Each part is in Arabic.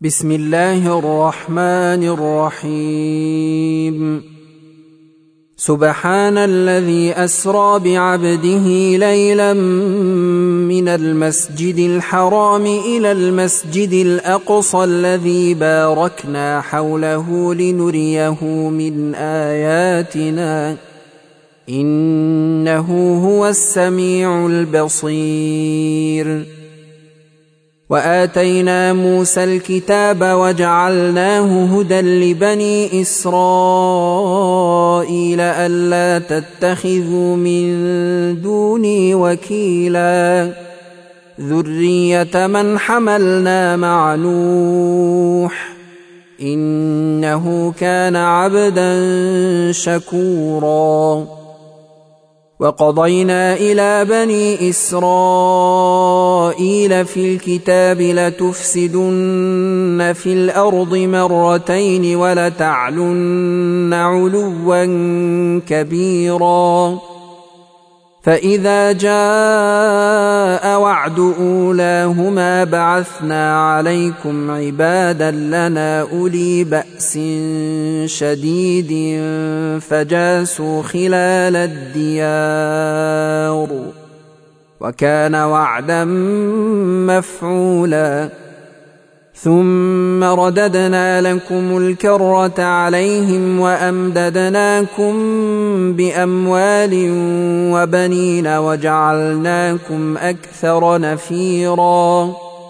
بسم الله الرحمن الرحيم. سبحان الذي أسرى بعبده ليلا من المسجد الحرام إلى المسجد الأقصى الذي باركنا حوله لنريه من آياتنا إنه هو السميع البصير. وآتينا موسى الكتاب وجعلناه هدى لبني إسرائيل ألا تتخذوا من دوني وكيلا ذرية من حملنا مع نوح إنه كان عبدا شكورا. وقضينا إلى بني إسرائيل في الكتاب لتفسدن في الأرض مرتين ولتعلن علوا كبيرا. فإذا جاء وعد أولاهما بعثنا عليكم عبادا لنا أولي بأس شديد فجاسوا خلال الديار وكان وعدا مفعولا. ثم رددنا لكم الكرة عليهم وأمددناكم بأموال وبنين وجعلناكم أكثر نفيرا.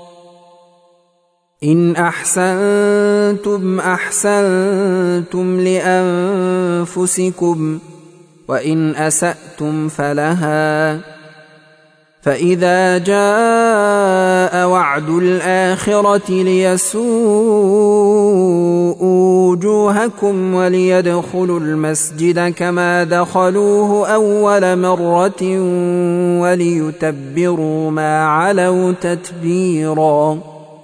إن أحسنتم أحسنتم لأنفسكم وإن أسأتم فلها. فإذا جاء وعد الآخرة ليسوءوا وجوهكم وليدخلوا المسجد كما دخلوه أول مرة وليتبروا ما علوا تتبيرا.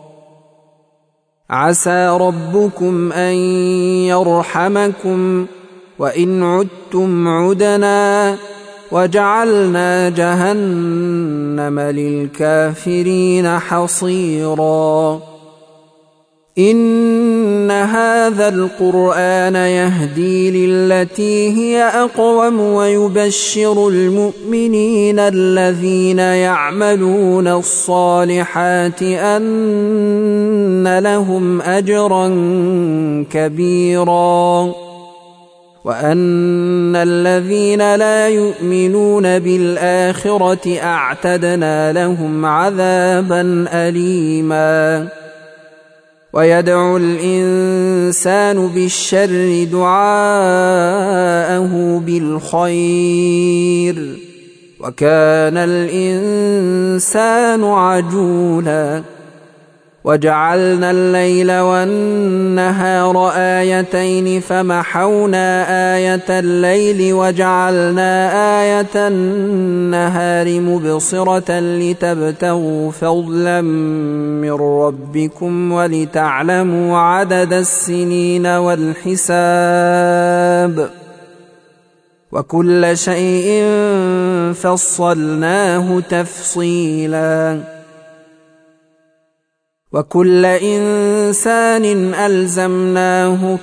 عسى ربكم أن يرحمكم وإن عدتم عدنا وجعلنا جهنم للكافرين حصيرا. إن هذا القرآن يهدي للتي هي أقوم ويبشر المؤمنين الذين يعملون الصالحات أن لهم أجرا كبيرا وأن الذين لا يؤمنون بالآخرة أعتدنا لهم عذابا أليما. ويدعو الإنسان بالشر دعاءه بالخير وكان الإنسان عجولا. وجعلنا الليل والنهار آيتين فمحونا آية الليل وجعلنا آية النهار مبصرة لتبتغوا فضلا من ربكم ولتعلموا عدد السنين والحساب وكل شيء فصلناه تفصيلا. وكل إنسان ألزمناه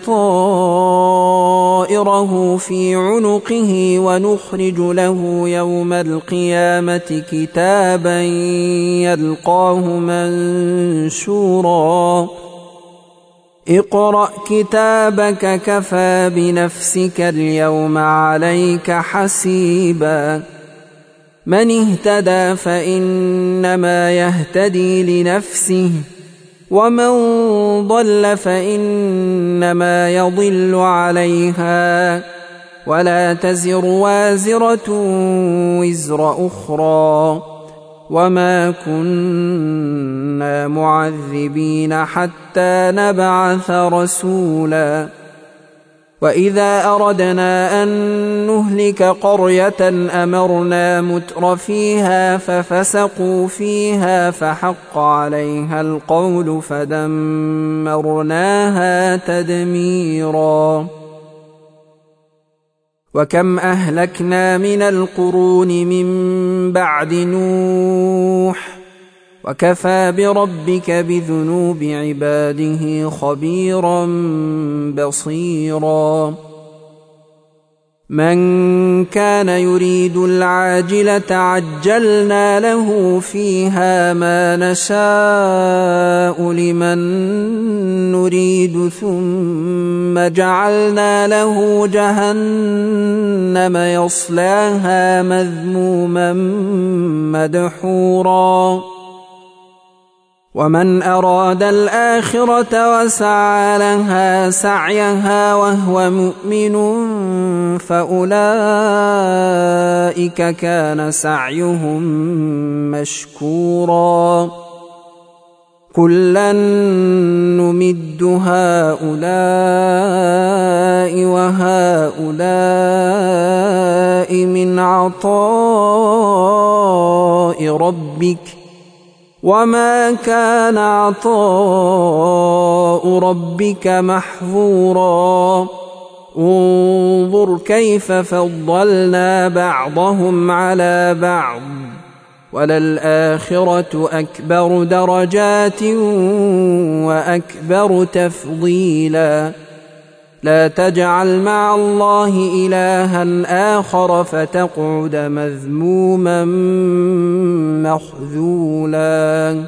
طائره في عنقه ونخرج له يوم القيامة كتابا يلقاه منشورا. اقرأ كتابك كفى بنفسك اليوم عليك حسيبا. من اهتدى فإنما يهتدي لنفسه ومن ضل فإنما يضل عليها ولا تزر وازرة وزر أخرى وما كنا معذبين حتى نبعث رسولا. وإذا أردنا أن نهلك قرية أمرنا متر فيها ففسقوا فيها فحق عليها القول فدمرناها تدميرا. وكم أهلكنا من القرون من بعد نوح وكفى بربك بذنوب عباده خبيرا بصيرا من كان يريد العاجلة عجلنا له فيها ما نشاء لمن نريد ثم جعلنا له جهنم يصلاها مذموما مدحورا ومن أراد الآخرة وسعى لها سعيها وهو مؤمن فأولئك كان سعيهم مشكورا كلا نمد هؤلاء وهؤلاء من عطاء ربك وما كان عطاء ربك محظورا انظر كيف فضلنا بعضهم على بعض وللآخرة أكبر درجات وأكبر تفضيلا لا تجعل مع الله إلها آخر فتقعد مذموما مخذولا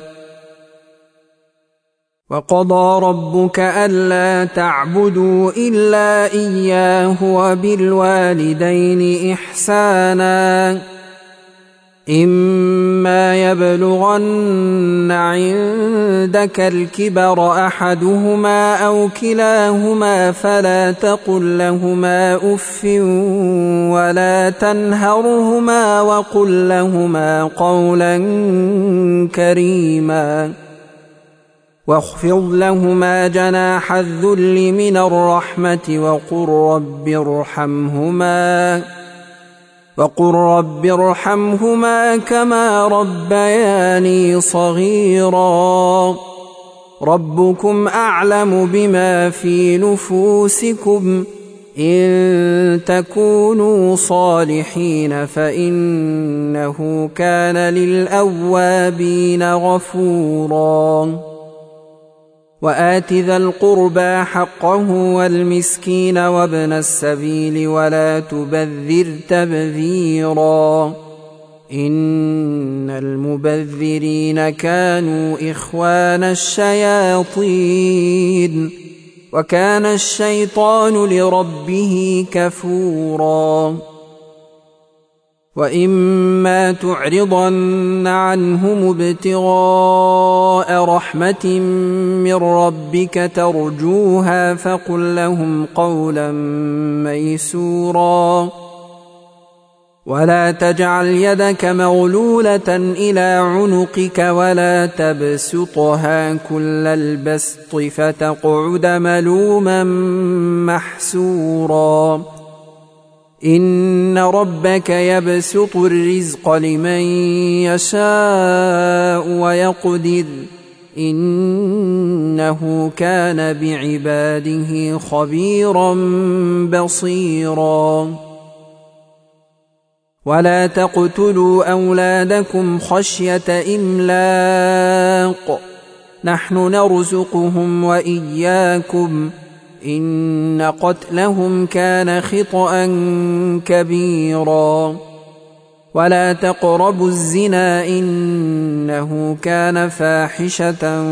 وقضى ربك ألا تعبدوا إلا إياه وبالوالدين إحسانا إما يبلغن عندك الكبر أحدهما أو كلاهما فلا تقل لهما أف ولا تنهرهما وقل لهما قولا كريما واخفض لهما جناح الذل من الرحمة وقل رب ارحمهما كما ربياني صغيرا ربكم أعلم بما في نفوسكم إن تكونوا صالحين فإنه كان للأوابين غفورا وآت ذا القربى حقه والمسكين وابن السبيل ولا تبذر تبذيرا إن المبذرين كانوا إخوان الشياطين وكان الشيطان لربه كفورا وإما تعرضن عنهم ابتغاء رحمة من ربك ترجوها فقل لهم قولا ميسورا ولا تجعل يدك مغلولة إلى عنقك ولا تبسطها كل البسط فتقعد ملوما محسورا إن ربك يبسط الرزق لمن يشاء ويقدر إنه كان بعباده خبيرا بصيرا ولا تقتلوا أولادكم خشية إملاق نحن نرزقهم وإياكم إن قتلهم كان خطأ كبيرا ولا تقربوا الزنا إنه كان فاحشة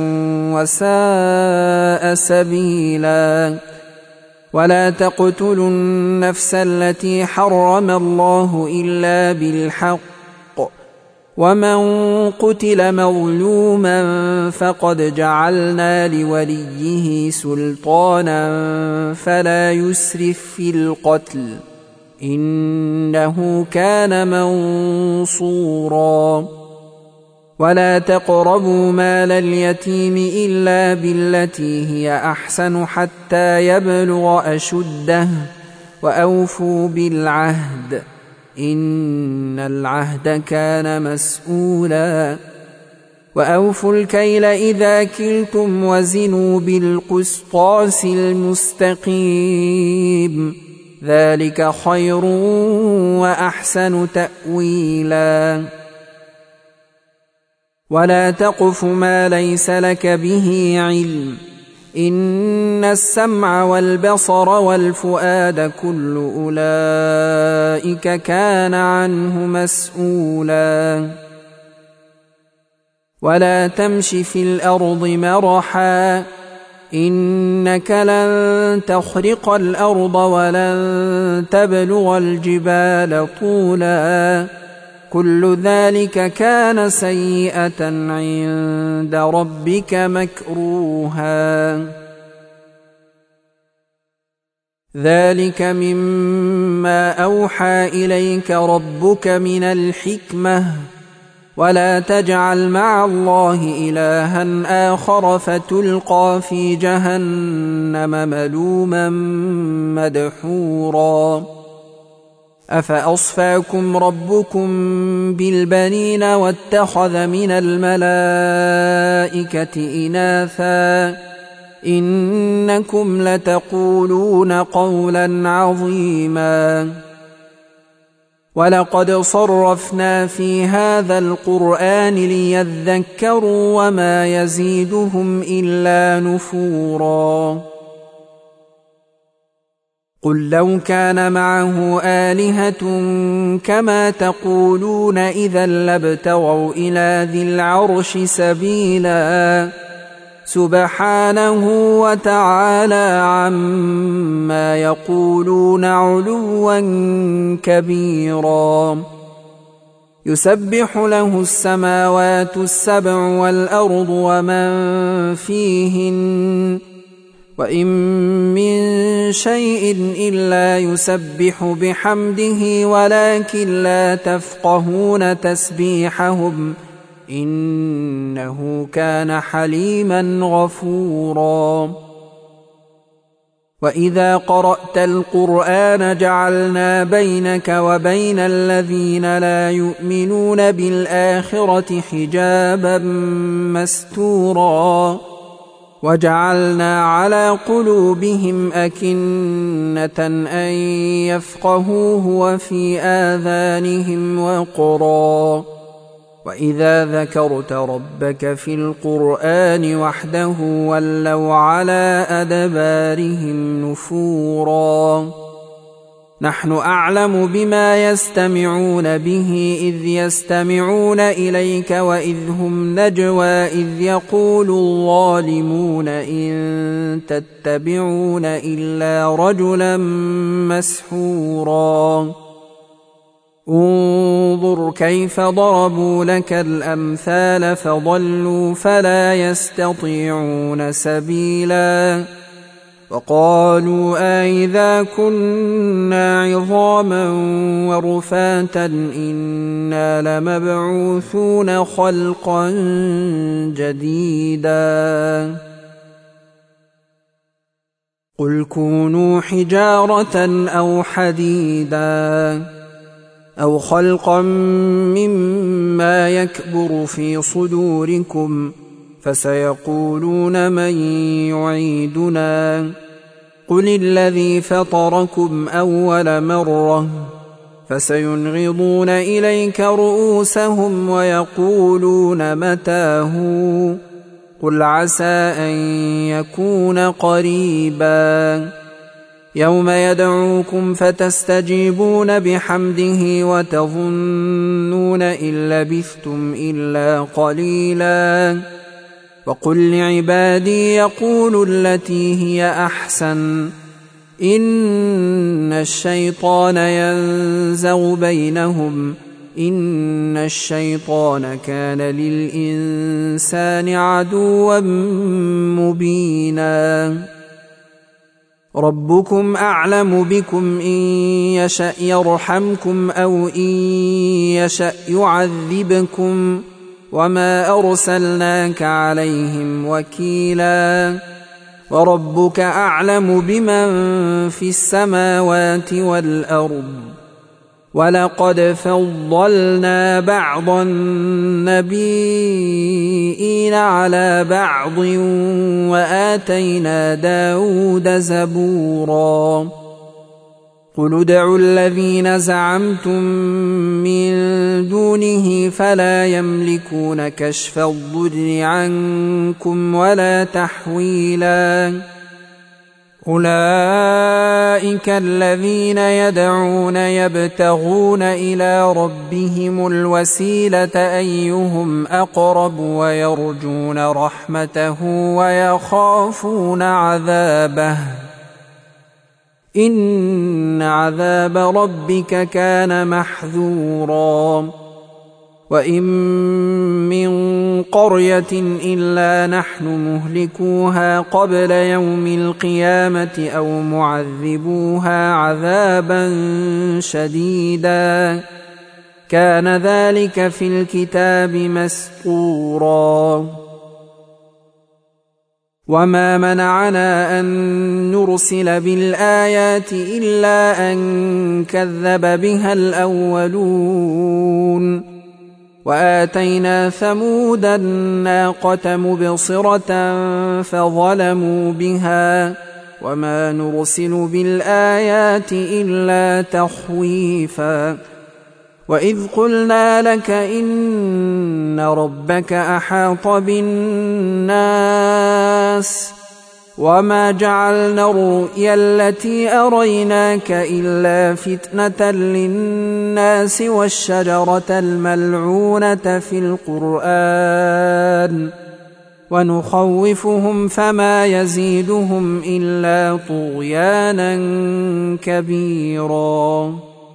وساء سبيلا ولا تقتلوا النفس التي حرم الله إلا بالحق ومن قتل مظلوما فقد جعلنا لوليه سلطانا فلا يسرف في القتل إنه كان منصورا ولا تقربوا مال اليتيم إلا بالتي هي أحسن حتى يبلغ أشده وأوفوا بالعهد إن العهد كان مسؤولا وأوفوا الكيل إذا كلتم وزنوا بالقسطاس المستقيم ذلك خير وأحسن تأويلا ولا تقف ما ليس لك به علم، إن السمع والبصر والفؤاد كل أولئك كان عنه مسؤولا. ولا تمش في الأرض مرحا، إنك لن تخرق الأرض ولن تبلغ الجبال طولا، كل ذلك كان سيئة عند ربك مكروها. ذلك مما أوحى إليك ربك من الحكمة، ولا تجعل مع الله إلها آخر فتلقى في جهنم ملوما مدحورا. أفأصفاكم ربكم بالبنين واتخذ من الملائكة إناثا، إنكم لتقولون قولا عظيما. ولقد صرفنا في هذا القرآن ليذكروا وما يزيدهم إلا نفورا. قل لو كان معه آلهة كما تقولون إذا لابتغوا إلى ذي العرش سبيلا، سبحانه وتعالى عما يقولون علوا كبيرا. يسبح له السماوات السبع والأرض ومن فيهن، وإن من شيء إلا يسبح بحمده ولكن لا تفقهون تسبيحهم، إنه كان حليما غفورا. وإذا قرأت القرآن جعلنا بينك وبين الذين لا يؤمنون بالآخرة حجابا مستورا، وجعلنا على قلوبهم أكنة أن يفقهوه وفي آذانهم وقرا. وإذا ذكرت ربك في القرآن وحده ولوا على أدبارهم نفورا. نحن أعلم بما يستمعون به إذ يستمعون إليك وإذ هم نجوى إذ يقول الظالمون إن تتبعون إلا رجلا مسحورا. انظر كيف ضربوا لك الأمثال فضلوا فلا يستطيعون سبيلا. وقالوا أئذا كنا عظاما ورفاتا إنا لمبعوثون خلقا جديدا. قل كونوا حجارة أو حديدا أو خلقا مما يكبر في صدوركم، فسيقولون من يعيدنا قل الذي فطركم أول مرة، فسينغضون إليك رؤوسهم ويقولون متى هو، قل عسى أن يكون قريبا. يوم يدعوكم فتستجيبون بحمده وتظنون إن لبثتم إلا قليلا. وقل لعبادي يقولوا التي هي أحسن، إن الشيطان ينزغ بينهم، إن الشيطان كان للإنسان عدوا مبينا. ربكم أعلم بكم إن يشأ يرحمكم أو إن يشأ يعذبكم، وما أرسلناك عليهم وكيلا. وربك أعلم بمن في السماوات والأرض. ولقد فضلنا بعض النبيين على بعض وآتينا داود زبورا. قل ادعوا الذين زعمتم من دونه فلا يملكون كشف الضر عنكم ولا تحويلا أولئك الذين يدعون يبتغون إلى ربهم الوسيلة أيهم أقرب ويرجون رحمته ويخافون عذابه إن عذاب ربك كان محذورا وإن من قرية إلا نحن مهلكوها قبل يوم القيامة أو معذبوها عذابا شديدا كان ذلك في الكتاب مسطورا وما منعنا أن نرسل بالآيات إلا أن كذب بها الأولون وآتينا ثمود الناقة مبصرة فظلموا بها وما نرسل بالآيات إلا تخويفا وإذ قلنا لك إن ربك أحاط بالناس وما جعلنا الرؤيا التي أريناك إلا فتنة للناس والشجرة الملعونة في القرآن ونخوفهم فما يزيدهم إلا طغيانا كبيرا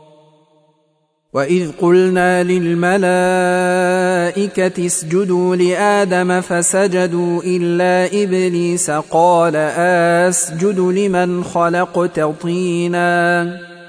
وإذ قلنا للملائكة اسجدوا لآدم فسجدوا إلا إبليس قال أسجد لمن خلقت طينا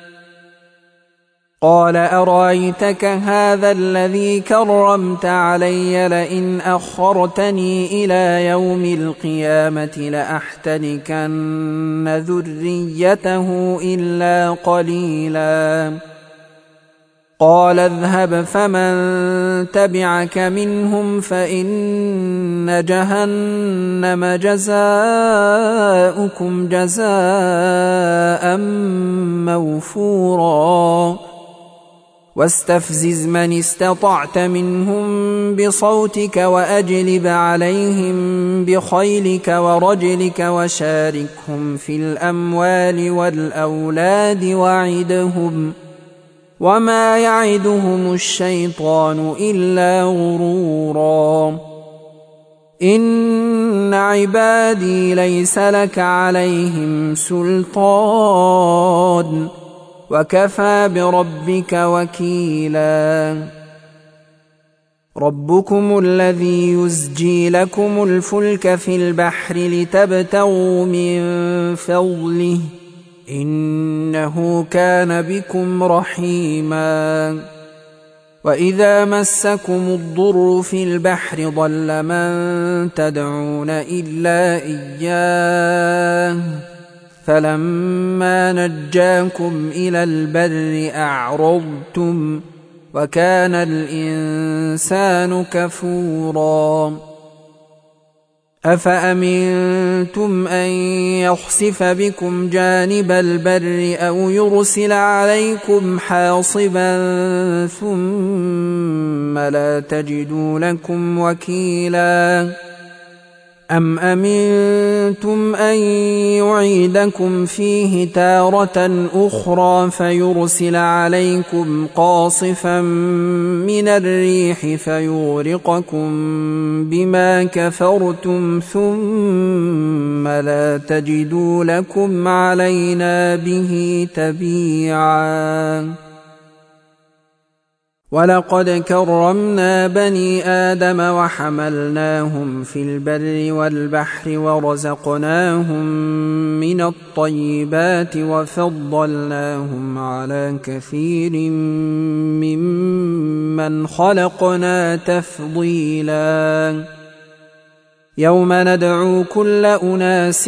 قال أرأيتك هذا الذي كرمت علي لئن أخرتني إلى يوم القيامة لأحتنكن ذريته إلا قليلا قال اذهب فمن تبعك منهم فإن جهنم جزاؤكم جزاء موفورا واستفزز من استطعت منهم بصوتك وأجلب عليهم بخيلك ورجلك وشاركهم في الأموال والأولاد وعدهم وما يعدهم الشيطان إلا غرورا إن عبادي ليس لك عليهم سلطان وكفى بربك وكيلا ربكم الذي يزجي لكم الفلك في البحر لتبتغوا من فضله إنه كان بكم رحيما وإذا مسكم الضر في البحر ضل من تدعون إلا إياه فلما نجاكم إلى البر أعرضتم وكان الإنسان كفورا أفأمنتم أن يخسف بكم جانب البر أو يرسل عليكم حاصبا ثم لا تجدوا لكم وكيلا أم أمنتم أن يعيدكم فيه تارة أخرى فيرسل عليكم قاصفا من الريح فيغرقكم بما كفرتم ثم لا تجدوا لكم علينا به تبيعا ولقد كرمنا بني آدم وحملناهم في البر والبحر ورزقناهم من الطيبات وفضلناهم على كثير ممن خلقنا تفضيلا يوم ندعو كل أناس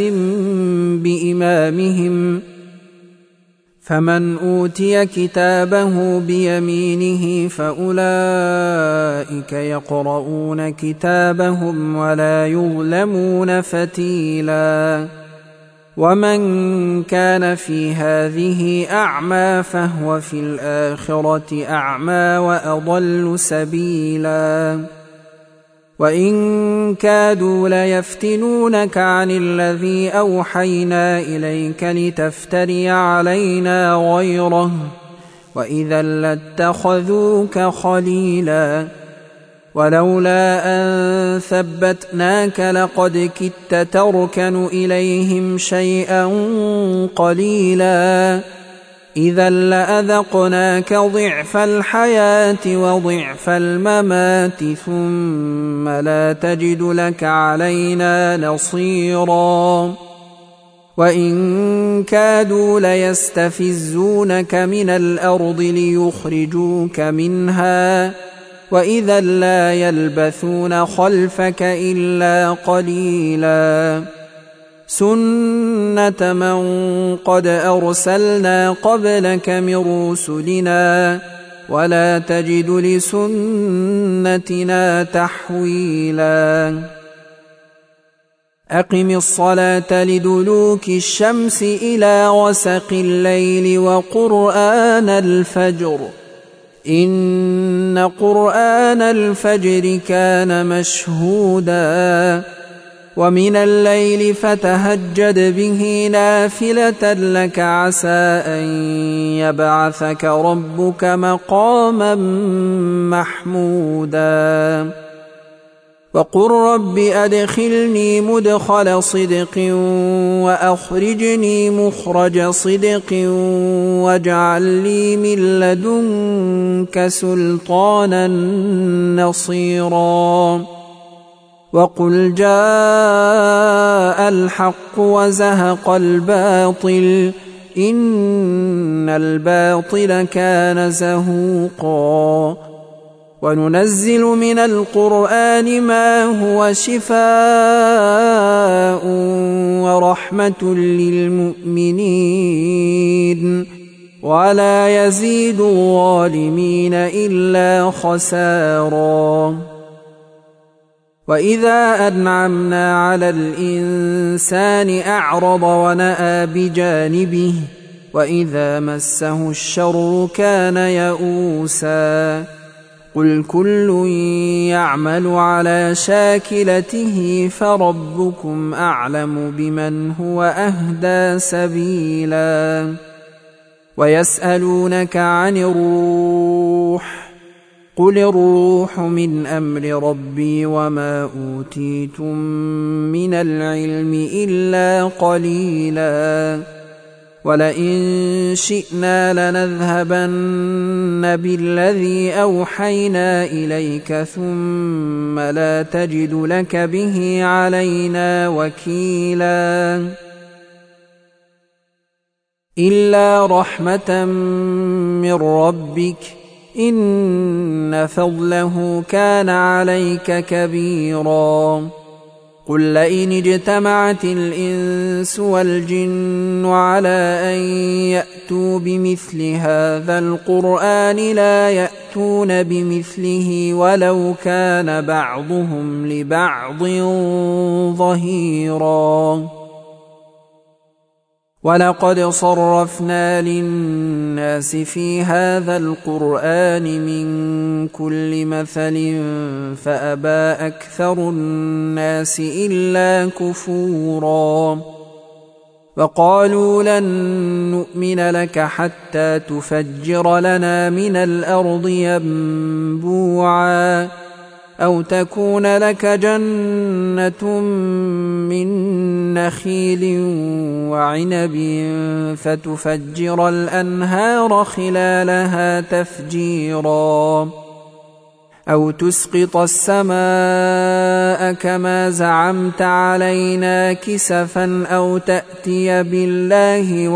بإمامهم فمن أوتي كتابه بيمينه فأولئك يقرؤون كتابهم ولا يظلمون فتيلا ومن كان في هذه أعمى فهو في الآخرة أعمى وأضل سبيلا وإن كادوا ليفتنونك عن الذي أوحينا إليك لتفتري علينا غيره وإذا لاتخذوك خليلا ولولا أن ثبتناك لقد كدت تركن إليهم شيئا قليلا إذا لأذقناك ضعف الحياة وضعف الممات ثم لا تجد لك علينا نصيرا وإن كادوا ليستفزونك من الأرض ليخرجوك منها وإذا لا يلبثون خلفك إلا قليلا سنة من قد أرسلنا قبلك من رسلنا ولا تجد لسنتنا تحويلا أقم الصلاة لدلوك الشمس إلى غسق الليل وقرآن الفجر إن قرآن الفجر كان مشهودا ومن الليل فتهجد به نافلة لك عسى أن يبعثك ربك مقاما محمودا وقل رب أدخلني مدخل صدق وأخرجني مخرج صدق واجعل لي من لدنك سلطانا نصيرا وقل جاء الحق وزهق الباطل إن الباطل كان زهوقا وننزل من القرآن ما هو شفاء ورحمة للمؤمنين ولا يزيد الظالمين إلا خسارا وإذا أنعمنا على الإنسان أعرض ونأى بجانبه وإذا مسه الشر كان يئوسا قل كل يعمل على شاكلته فربكم أعلم بمن هو أهدى سبيلا ويسألونك عن الروح قل الروح من أمر ربي وما أوتيتم من العلم إلا قليلا ولئن شئنا لنذهبن بالذي أوحينا إليك ثم لا تجد لك به علينا وكيلا إلا رحمة من ربك إن فضله كان عليك كبيرا قل لئن اجتمعت الإنس والجن على أن يأتوا بمثل هذا القرآن لا يأتون بمثله ولو كان بعضهم لبعض ظهيرا ولقد صرفنا للناس في هذا القرآن من كل مثل فأبى أكثر الناس إلا كفورا وقالوا لن نؤمن لك حتى تفجر لنا من الأرض ينبوعا أو تكون لك جنة من نخيل وعنب فتفجر الأنهار خلالها تفجيرا أو تسقط السماء كما زعمت علينا كسفا أو تأتي بالله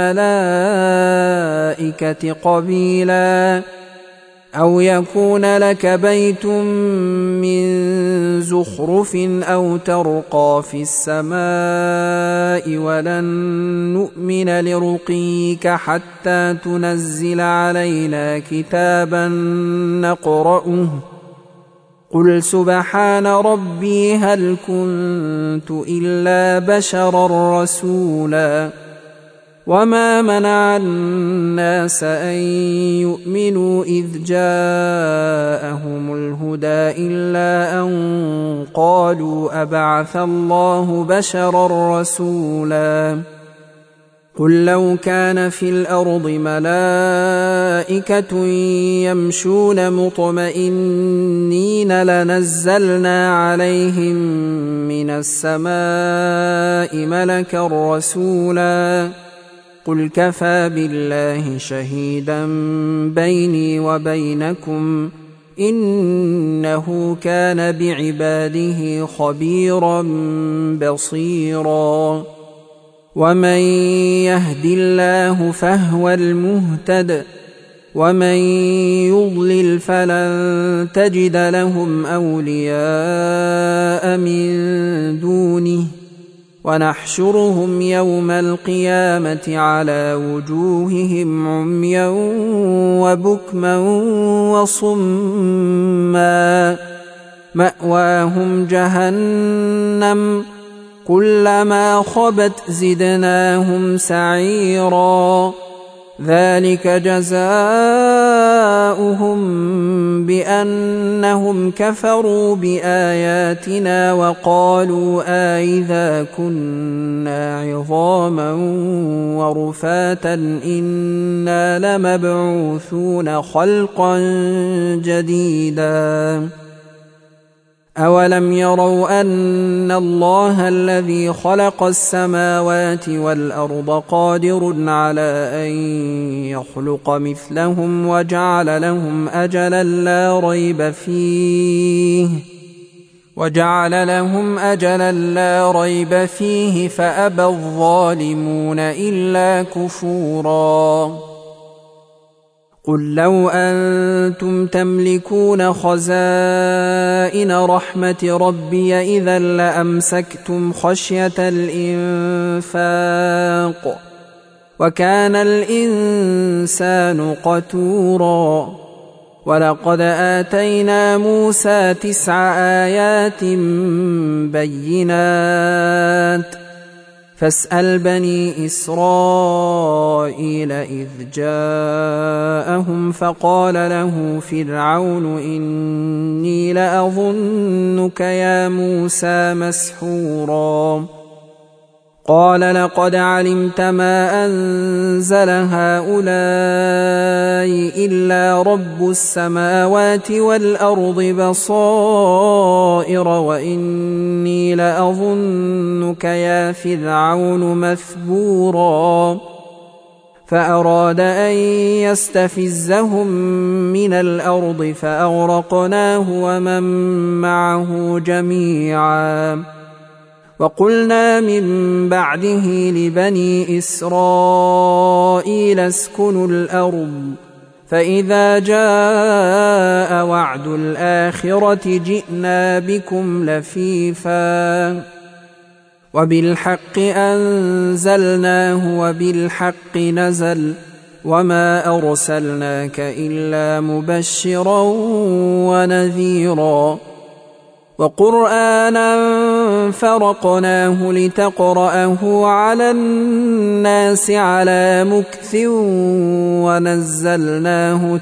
والملائكة قبيلا أو يكون لك بيت من زخرف أو ترقى في السماء ولن نؤمن لرقيك حتى تنزل علينا كتابا نقرأه قل سبحان ربي هل كنت إلا بشرا رسولا وما منع الناس أن يؤمنوا إذ جاءهم الهدى إلا أن قالوا أبعث الله بشرا رسولا قل لو كان في الأرض ملائكة يمشون مطمئنين لنزلنا عليهم من السماء ملكا رسولا قل كفى بالله شهيدا بيني وبينكم إنه كان بعباده خبيرا بصيرا ومن يهد الله فهو المهتد ومن يضلل فلن تجد لهم أولياء من دونه ونحشرهم يوم القيامة على وجوههم عميا وبكما وصما مأواهم جهنم كلما خبت زدناهم سعيرا ذلك جزاؤهم بأنهم كفروا بآياتنا وقالوا أإذا كنا عظاما ورفاتا إنا لمبعوثون خلقا جديدا أولم يروا أن الله الذي خلق السماوات والأرض قادر على أن يخلق مثلهم وجعل لهم أجلا لا ريب فيه فأبى الظالمون إلا كفورا قل لو أنتم تملكون خزائن رحمة ربي إذا لأمسكتم خشية الإنفاق وكان الإنسان قتورا ولقد آتينا موسى 9 آيات بينات فاسأل بني إسرائيل إذ جاءهم فقال له فرعون إني لأظنك يا موسى مسحورا قال لقد علمت ما أنزل هؤلاء إلا رب السماوات والأرض بصائر وإني لأظنك يا فرعون مثبورا فأراد أن يستفزهم من الأرض فأغرقناه ومن معه جميعا وقلنا من بعده لبني إسرائيل اسكنوا الأرض فإذا جاء وعد الآخرة جئنا بكم لفيفا وبالحق أنزلناه وبالحق نزل وما أرسلناك إلا مبشرا ونذيرا وقرآنا فرقناه لتقرأه على الناس على مكث ونزلناه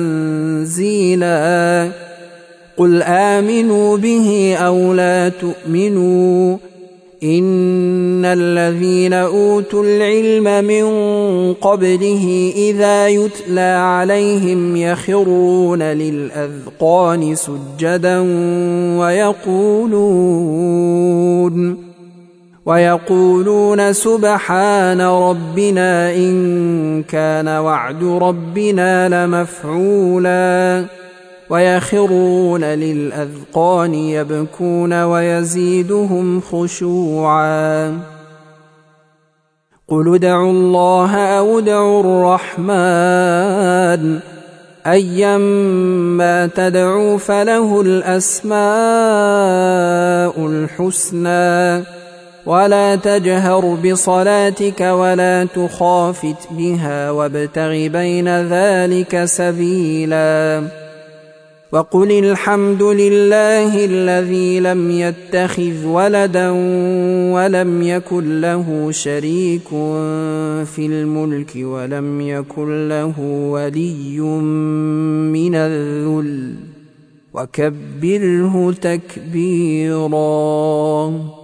تنزيلا قل آمنوا به أو لا تؤمنوا إن الذين أوتوا العلم من قبله إذا يتلى عليهم يخرون للأذقان سجدا ويقولون سبحان ربنا إن كان وعد ربنا لمفعولا ويخرون للأذقان يبكون ويزيدهم خشوعا قل ادعوا الله أو ادعوا الرحمن أيما تدعوا فله الأسماء الحسنى ولا تجهر بصلاتك ولا تخافت بها وابتغ بين ذلك سبيلا وقل الحمد لله الذي لم يتخذ ولدا ولم يكن له شريك في الملك ولم يكن له ولي من الذل وكبره تكبيرا.